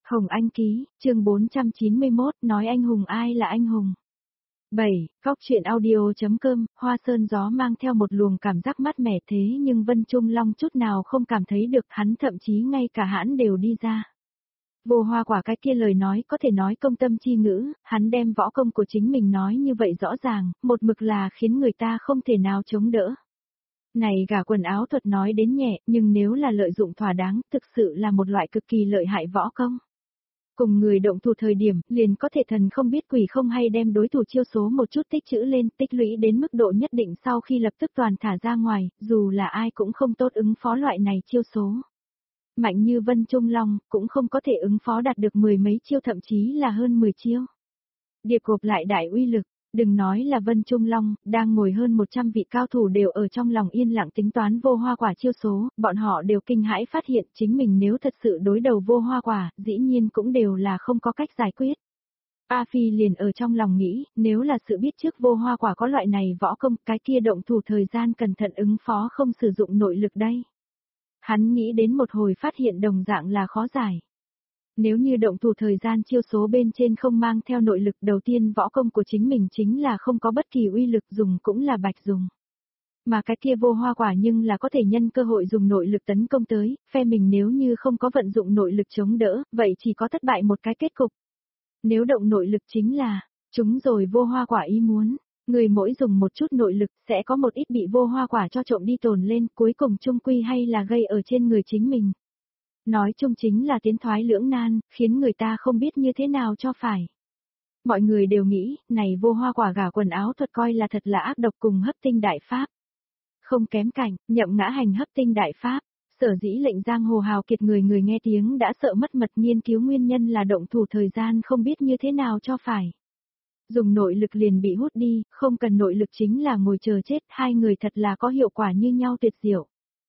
Hồng Anh ký, chương 491, nói anh hùng ai là anh hùng. 7. Góc truyện audio.com, Hoa Sơn gió mang theo một luồng cảm giác mát mẻ thế nhưng Vân Trung Long chút nào không cảm thấy được, hắn thậm chí ngay cả hãn đều đi ra. Vô Hoa Quả cái kia lời nói có thể nói công tâm chi ngữ, hắn đem võ công của chính mình nói như vậy rõ ràng, một mực là khiến người ta không thể nào chống đỡ. Này gả quần áo thuật nói đến nhẹ, nhưng nếu là lợi dụng thỏa đáng, thực sự là một loại cực kỳ lợi hại võ công. Cùng người động thủ thời điểm, liền có thể thần không biết quỷ không hay đem đối thủ chiêu số một chút tích trữ lên, tích lũy đến mức độ nhất định sau khi lập tức toàn thả ra ngoài, dù là ai cũng không tốt ứng phó loại này chiêu số. Mạnh như Vân Trung Long, cũng không có thể ứng phó đạt được mười mấy chiêu thậm chí là hơn 10 chiêu. Điệp gộp lại đại uy lực. Đừng nói là Vân Trung Long, đang ngồi hơn 100 vị cao thủ đều ở trong lòng yên lặng tính toán Vô Hoa Quả chiêu số, bọn họ đều kinh hãi phát hiện chính mình nếu thật sự đối đầu Vô Hoa Quả, dĩ nhiên cũng đều là không có cách giải quyết. A Phi liền ở trong lòng nghĩ, nếu là sự biết trước Vô Hoa Quả có loại này võ công, cái kia động thủ thời gian cẩn thận ứng phó không sử dụng nội lực đây. Hắn nghĩ đến một hồi phát hiện đồng dạng là khó giải. Nếu như động thủ thời gian chiêu số bên trên không mang theo nội lực, đầu tiên võ công của chính mình chính là không có bất kỳ uy lực, dùng cũng là bạch dùng. Mà cái kia Vô Hoa Quả nhưng là có thể nhân cơ hội dùng nội lực tấn công tới, phe mình nếu như không có vận dụng nội lực chống đỡ, vậy chỉ có thất bại một cái kết cục. Nếu động nội lực chính là, chúng rồi Vô Hoa Quả ý muốn, người mỗi dùng một chút nội lực sẽ có một ít bị Vô Hoa Quả cho trộm đi tồn lên, cuối cùng chung quy hay là gây ở trên người chính mình. Nói chung chính là tiến thoái lưỡng nan, khiến người ta không biết như thế nào cho phải. Mọi người đều nghĩ, này Vô Hoa Quả gả quần áo thuật coi là thật là ác độc cùng hấp tinh đại pháp. Không kém cảnh, nhậm ngã hành hấp tinh đại pháp, sở dĩ lệnh giang hồ hào kiệt người nghe tiếng đã sợ mất mật, nghiên cứu nguyên nhân là động thủ thời gian không biết như thế nào cho phải. Dùng nội lực liền bị hút đi, không cần nội lực chính là ngồi chờ chết, hai người thật là có hiệu quả như nhau tuyệt diệu.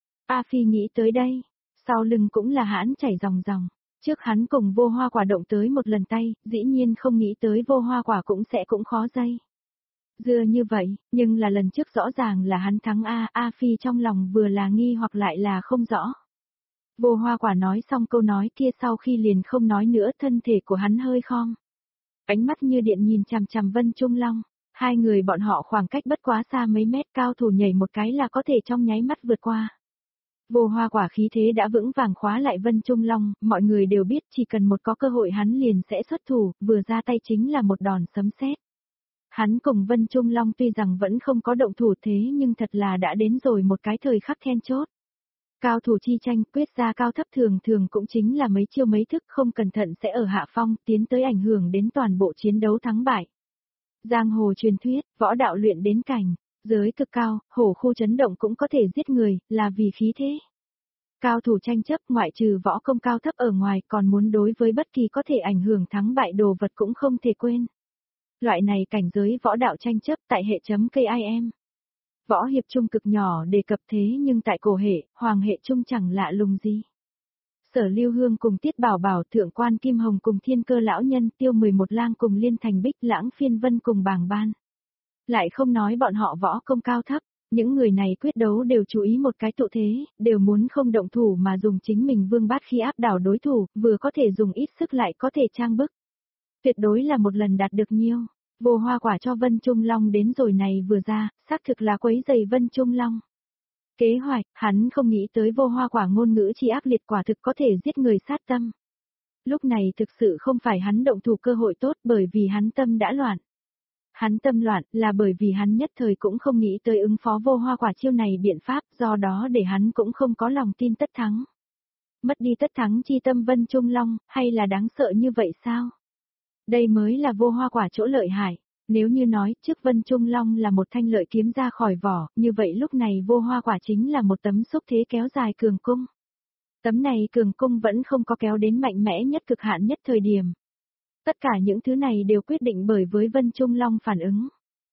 A Phi nghĩ tới đây. Sau lưng cũng là hãn chảy ròng ròng. Trước hắn cùng Vô Hoa Quả động tới một lần tay, dĩ nhiên không nghĩ tới Vô Hoa Quả cũng khó dây. Dưa như vậy, nhưng là lần trước rõ ràng là hắn thắng A Phi trong lòng vừa là nghi hoặc lại là không rõ. Vô Hoa Quả nói xong câu nói kia sau khi liền không nói nữa, thân thể của hắn hơi khom. Ánh mắt như điện nhìn chằm chằm Vân Trung Long, hai người bọn họ khoảng cách bất quá xa mấy mét, cao thủ nhảy một cái là có thể trong nháy mắt vượt qua. Vô Hoa Quả khí thế đã vững vàng khóa lại Vân Trung Long, mọi người đều biết chỉ cần một có cơ hội hắn liền sẽ xuất thủ, vừa ra tay chính là một đòn sấm sét. Hắn cùng Vân Trung Long tuy rằng vẫn không có động thủ thế nhưng thật là đã đến rồi một cái thời khắc then chốt. Cao thủ chi tranh quyết ra cao thấp thường cũng chính là mấy chiêu mấy thức, không cẩn thận sẽ ở hạ phong, tiến tới ảnh hưởng đến toàn bộ chiến đấu thắng bại. Giang hồ truyền thuyết, võ đạo luyện đến cảnh giới cực cao, hổ khu chấn động cũng có thể giết người, là vì khí thế. Cao thủ tranh chấp ngoại trừ võ công cao thấp ở ngoài còn muốn đối với bất kỳ có thể ảnh hưởng thắng bại đồ vật cũng không thể quên. Loại này cảnh giới võ đạo tranh chấp tại hệ.kim. Võ hiệp trung cực nhỏ đề cập thế nhưng tại cổ hệ, hoàng hệ trung chẳng lạ lùng gì. Sở Lưu Hương cùng Tiết Bảo Bảo, Thượng quan Kim Hồng cùng Thiên Cơ lão nhân, Tiêu 11 lang cùng Liên Thành Bích, Lãng Phiên Vân cùng Bàng Ban. Lại không nói bọn họ võ công cao thấp, những người này quyết đấu đều chú ý một cái tụ thế, đều muốn không động thủ mà dùng chính mình vương bát khi áp đảo đối thủ, vừa có thể dùng ít sức lại có thể trang bức. Tuyệt đối là một lần đạt được nhiêu. Vô Hoa Quả cho Vân Trung Long đến rồi này vừa ra, xác thực là quấy rầy Vân Trung Long. Kế hoạch, hắn không nghĩ tới Vô Hoa Quả ngôn ngữ chi ác liệt quả thực có thể giết người sát tâm. Lúc này thực sự không phải hắn động thủ cơ hội tốt bởi vì hắn tâm đã loạn. Hắn tâm loạn là bởi vì hắn nhất thời cũng không nghĩ tới ứng phó Vô Hoa Quả chiêu này biện pháp, do đó để hắn cũng không có lòng tin tất thắng. Mất đi tất thắng chi tâm Vân Trung Long, hay là đáng sợ như vậy sao? Đây mới là Vô Hoa Quả chỗ lợi hại. Nếu như nói trước Vân Trung Long là một thanh lợi kiếm ra khỏi vỏ, như vậy lúc này Vô Hoa Quả chính là một tấm xúc thế kéo dài cường cung. Tấm này cường cung vẫn không có kéo đến mạnh mẽ nhất cực hạn nhất thời điểm. Tất cả những thứ này đều quyết định bởi với Vân Trung Long phản ứng.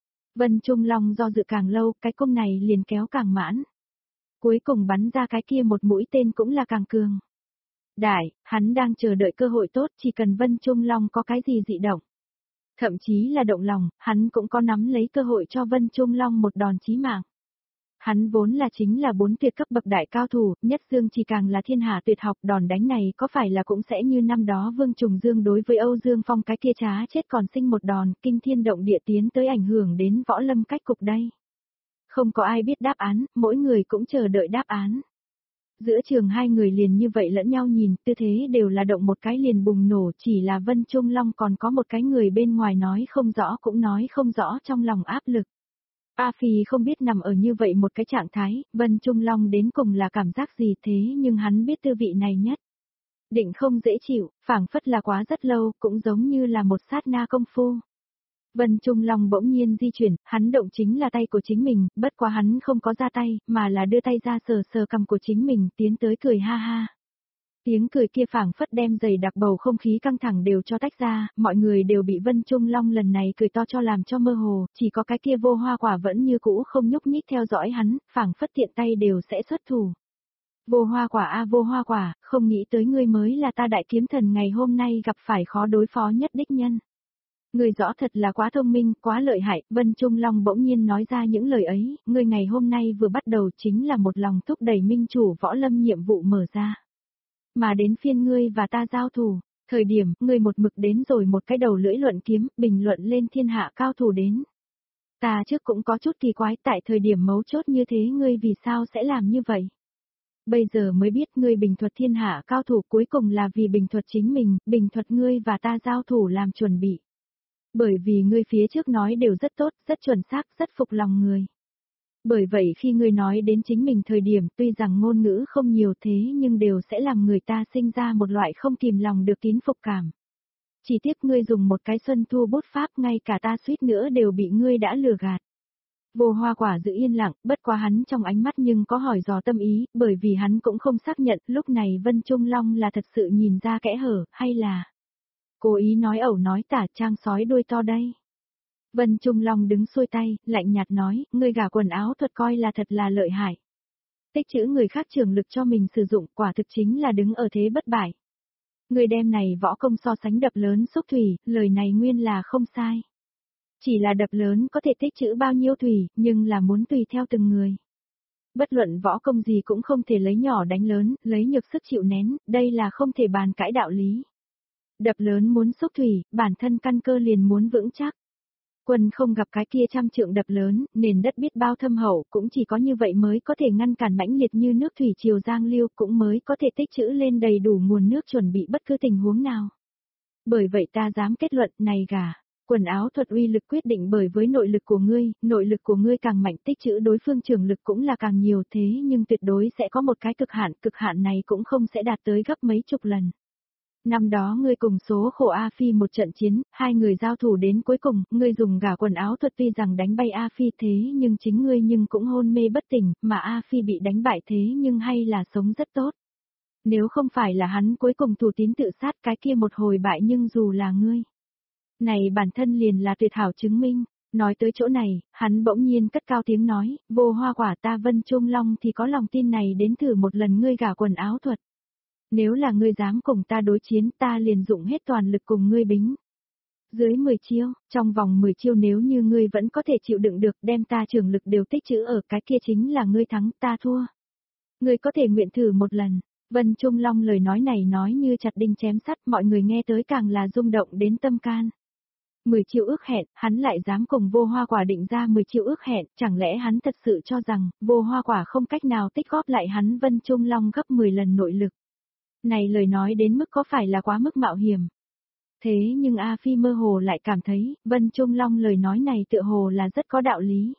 Vân Trung Long do dự càng lâu, cái cung này liền kéo càng mãn. Cuối cùng bắn ra cái kia một mũi tên cũng là càng cường. Đại, hắn đang chờ đợi cơ hội tốt, chỉ cần Vân Trung Long có cái gì dị động. Thậm chí là động lòng, hắn cũng có nắm lấy cơ hội cho Vân Trung Long một đòn chí mạng. Hắn vốn là chính là 4 tuyệt cấp bậc đại cao thủ, nhất Dương chỉ càng là thiên hạ tuyệt học, đòn đánh này có phải là cũng sẽ như năm đó Vương Trùng Dương đối với Âu Dương Phong cái kia trá chết còn sinh một đòn, kinh thiên động địa tiến tới ảnh hưởng đến võ lâm cách cục đây. Không có ai biết đáp án, mỗi người cũng chờ đợi đáp án. Giữa trường hai người liền như vậy lẫn nhau nhìn, tư thế đều là động một cái liền bùng nổ, chỉ là Vân Trung Long còn có một cái người bên ngoài nói không rõ cũng nói không rõ trong lòng áp lực. A Phi không biết nằm ở như vậy một cái trạng thái, Vân Trung Long đến cùng là cảm giác gì thế nhưng hắn biết tư vị này nhất. Định không dễ chịu, phảng phất là quá rất lâu, cũng giống như là một sát na công phu. Vân Trung Long bỗng nhiên di chuyển, hắn động chính là tay của chính mình, bất quá hắn không có ra tay, mà là đưa tay ra sờ sờ cằm của chính mình, tiến tới cười ha ha. Tiếng cười kia phảng phất đem dày đặc bầu không khí căng thẳng đều cho tách ra, mọi người đều bị Vân Trung Long lần này cười to cho làm cho mơ hồ, chỉ có cái kia Vô Hoa Quả vẫn như cũ không nhúc nhích theo dõi hắn, phảng phất tiện tay đều sẽ xuất thủ. Vô Hoa Quả a Vô Hoa Quả, không nghĩ tới ngươi mới là ta đại kiếm thần ngày hôm nay gặp phải khó đối phó nhất đích nhân. Ngươi rõ thật là quá thông minh, quá lợi hại, Vân Trung Long bỗng nhiên nói ra những lời ấy, ngươi ngày hôm nay vừa bắt đầu chính là một lòng thúc đẩy minh chủ võ lâm nhiệm vụ mở ra. Mà đến phiên ngươi và ta giao thủ, thời điểm, ngươi một mực đến rồi một cái đầu lưỡi luận kiếm, bình luận lên thiên hạ cao thủ đến. Ta trước cũng có chút kỳ quái tại thời điểm mấu chốt như thế ngươi vì sao sẽ làm như vậy. Bây giờ mới biết ngươi bình thuật thiên hạ cao thủ cuối cùng là vì bình thuật chính mình, bình thuật ngươi và ta giao thủ làm chuẩn bị. Bởi vì ngươi phía trước nói đều rất tốt, rất chuẩn xác, rất phục lòng người. Bởi vậy khi ngươi nói đến chính mình thời điểm tuy rằng ngôn ngữ không nhiều thế nhưng đều sẽ làm người ta sinh ra một loại không kìm lòng được tín phục cảm. Chỉ tiếc ngươi dùng một cái xuân thu bút pháp ngay cả ta suýt nữa đều bị ngươi đã lừa gạt. Vô Hoa Quả giữ yên lặng, bất quá hắn trong ánh mắt nhưng có hỏi dò tâm ý, bởi vì hắn cũng không xác nhận lúc này Vân Trung Long là thật sự nhìn ra kẽ hở, hay là cố ý nói ẩu nói tả trang sói đuôi to đây. Vân Trung Long đứng xuôi tay, lạnh nhạt nói, ngươi gả quần áo thuật coi là thật là lợi hại. Tích trữ người khác trường lực cho mình sử dụng quả thực chính là đứng ở thế bất bại. Người đem này võ công so sánh đập lớn xúc thủy, lời này nguyên là không sai. Chỉ là đập lớn có thể tích trữ bao nhiêu thủy, nhưng là muốn tùy theo từng người. Bất luận võ công gì cũng không thể lấy nhỏ đánh lớn, lấy nhược sức chịu nén, đây là không thể bàn cãi đạo lý. Đập lớn muốn xúc thủy, bản thân căn cơ liền muốn vững chắc. Quân không gặp cái kia trăm trượng đập lớn, nền đất biết bao thâm hậu, cũng chỉ có như vậy mới có thể ngăn cản mãnh liệt như nước thủy triều giang lưu, cũng mới có thể tích trữ lên đầy đủ nguồn nước chuẩn bị bất cứ tình huống nào. Bởi vậy ta dám kết luận này gà, quần áo thuật uy lực quyết định bởi với nội lực của ngươi càng mạnh tích trữ đối phương trường lực cũng là càng nhiều thế nhưng tuyệt đối sẽ có một cái cực hạn này cũng không sẽ đạt tới gấp mấy chục lần. Năm đó ngươi cùng số khổ A Phi một trận chiến, hai người giao thủ đến cuối cùng, ngươi dùng gả quần áo thuật tuy rằng đánh bay A Phi thế nhưng chính ngươi nhưng cũng hôn mê bất tỉnh, mà A Phi bị đánh bại thế nhưng hay là sống rất tốt. Nếu không phải là hắn cuối cùng thủ tín tự sát cái kia một hồi bại nhưng dù là ngươi. Này bản thân liền là tuyệt hảo chứng minh, nói tới chỗ này, hắn bỗng nhiên cất cao tiếng nói, Vô Hoa Quả ta Vân Trung Long thì có lòng tin này đến thử một lần ngươi gả quần áo thuật. Nếu là ngươi dám cùng ta đối chiến ta liền dụng hết toàn lực cùng ngươi bính. Dưới 10 chiêu, trong vòng 10 chiêu nếu như ngươi vẫn có thể chịu đựng được đem ta trường lực đều tích trữ ở cái kia chính là ngươi thắng ta thua. Ngươi có thể nguyện thử một lần. Vân Trung Long lời nói này nói như chặt đinh chém sắt mọi người nghe tới càng là rung động đến tâm can. 10 chiêu ước hẹn, hắn lại dám cùng Vô Hoa Quả định ra 10 chiêu ước hẹn, chẳng lẽ hắn thật sự cho rằng Vô Hoa Quả không cách nào tích góp lại hắn Vân Trung Long gấp 10 lần nội lực. Này lời nói đến mức có phải là quá mức mạo hiểm. Thế nhưng A Phi mơ hồ lại cảm thấy, Vân Trung Long lời nói này tựa hồ là rất có đạo lý.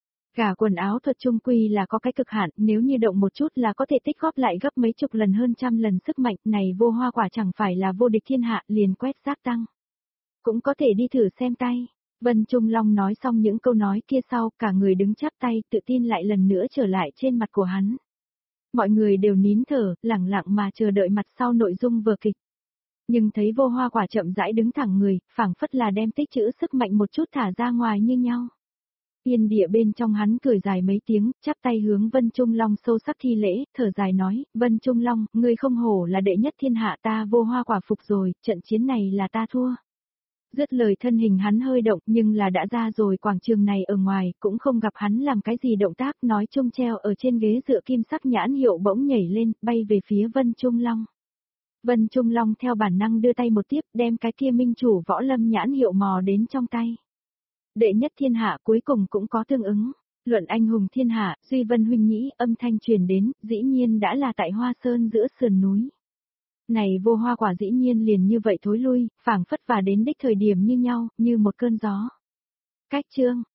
Gả quần áo thuật trung quy là có cái cực hạn, nếu như động một chút là có thể tích góp lại gấp mấy chục lần hơn trăm lần sức mạnh, này Vô Hoa Quả chẳng phải là vô địch thiên hạ, liền quét rác tăng. Cũng có thể đi thử xem tay. Vân Trung Long nói xong những câu nói kia sau, cả người đứng chắp tay, tự tin lại lần nữa trở lại trên mặt của hắn. Mọi người đều nín thở, lẳng lặng mà chờ đợi mặt sau nội dung vở kịch. Nhưng thấy Vô Hoa Quả chậm rãi đứng thẳng người, phảng phất là đem tích trữ sức mạnh một chút thả ra ngoài như nhau. Yên địa bên trong hắn cười dài mấy tiếng, chắp tay hướng Vân Trung Long sâu sắc thi lễ, thở dài nói, Vân Trung Long, ngươi không hổ là đệ nhất thiên hạ ta Vô Hoa Quả phục rồi, trận chiến này là ta thua. Dứt lời thân hình hắn hơi động nhưng là đã ra rồi quảng trường này ở ngoài, cũng không gặp hắn làm cái gì động tác, nói chung treo ở trên ghế dựa kim sắc nhãn hiệu bỗng nhảy lên, bay về phía Vân Trung Long. Vân Trung Long theo bản năng đưa tay một tiếp, đem cái kia minh chủ võ lâm nhãn hiệu mò đến trong tay. Đệ nhất thiên hạ cuối cùng cũng có tương ứng. Luận anh hùng thiên hạ, Duy Vân huynh nhĩ, âm thanh truyền đến, dĩ nhiên đã là tại Hoa Sơn giữa sườn núi. Này vô hoa quả dĩ nhiên liền như vậy thối lui, phảng phất và đến đích thời điểm như nhau, như một cơn gió. Cách chương,